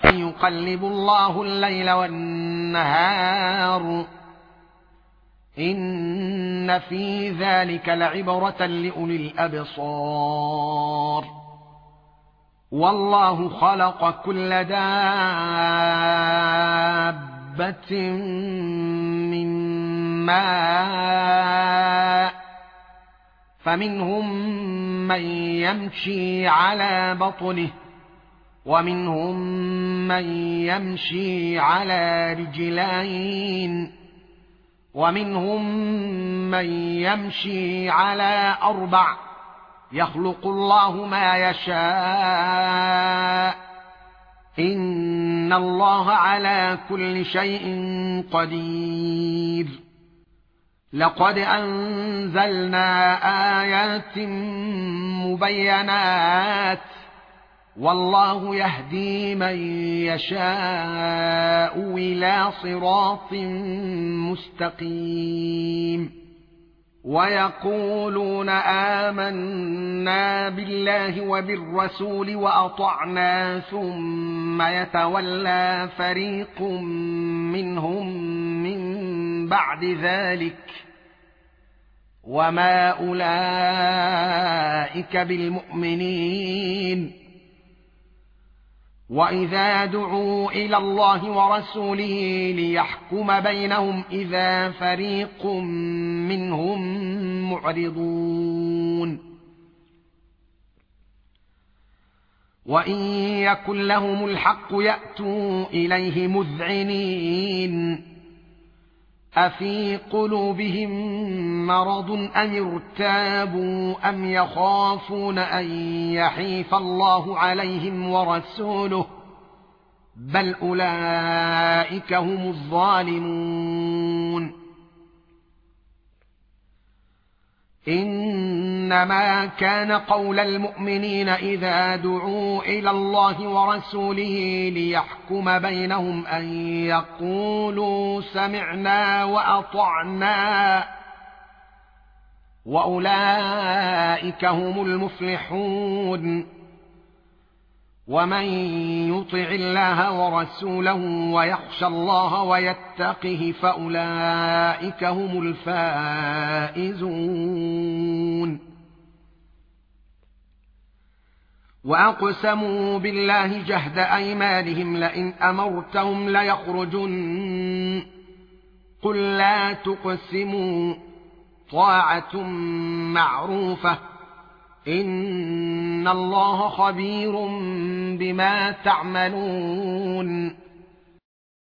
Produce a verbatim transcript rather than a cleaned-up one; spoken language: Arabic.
يقلب الله الليل والنهار إن في ذلك لعبرة لأولي الأبصار والله خلق كل دابة من ماء فمنهم من يمشي على بطنه ومنهم من يمشي على رجلين ومنهم من يمشي على أربع يخلق الله ما يشاء إن الله على كل شيء قدير لقد أنزلنا آيات مبينات والله يهدي من يشاء إلى صراط مستقيم ويقولون آمنا بالله وبالرسول وأطعنا ثم يتولى فريق منهم من بعد ذلك وما أولئك بالمؤمنين وإذا دعوا إلى الله ورسوله ليحكم بينهم إذا فريق منهم معرضون وإن يكن لهم الحق يأتوا إليه مذعنين أفي قلوبهم مرض أم ارتابوا أم يخافون أن يحيف الله عليهم ورسوله بل أولئك هم الظالمون إنما كان قول المؤمنين إذا دعوا إلى الله ورسوله ليحكم بينهم أن يقولوا سمعنا وأطعنا وأولئك هم المفلحون ومن يطع الله ورسوله ويخشى الله ويتقه فأولئك هم الفائزون وأقسموا بالله جهد أيمانهم لئن أمرتهم ليخرجن قل لا تقسموا طاعة معروفة إن الله خبير بما تعملون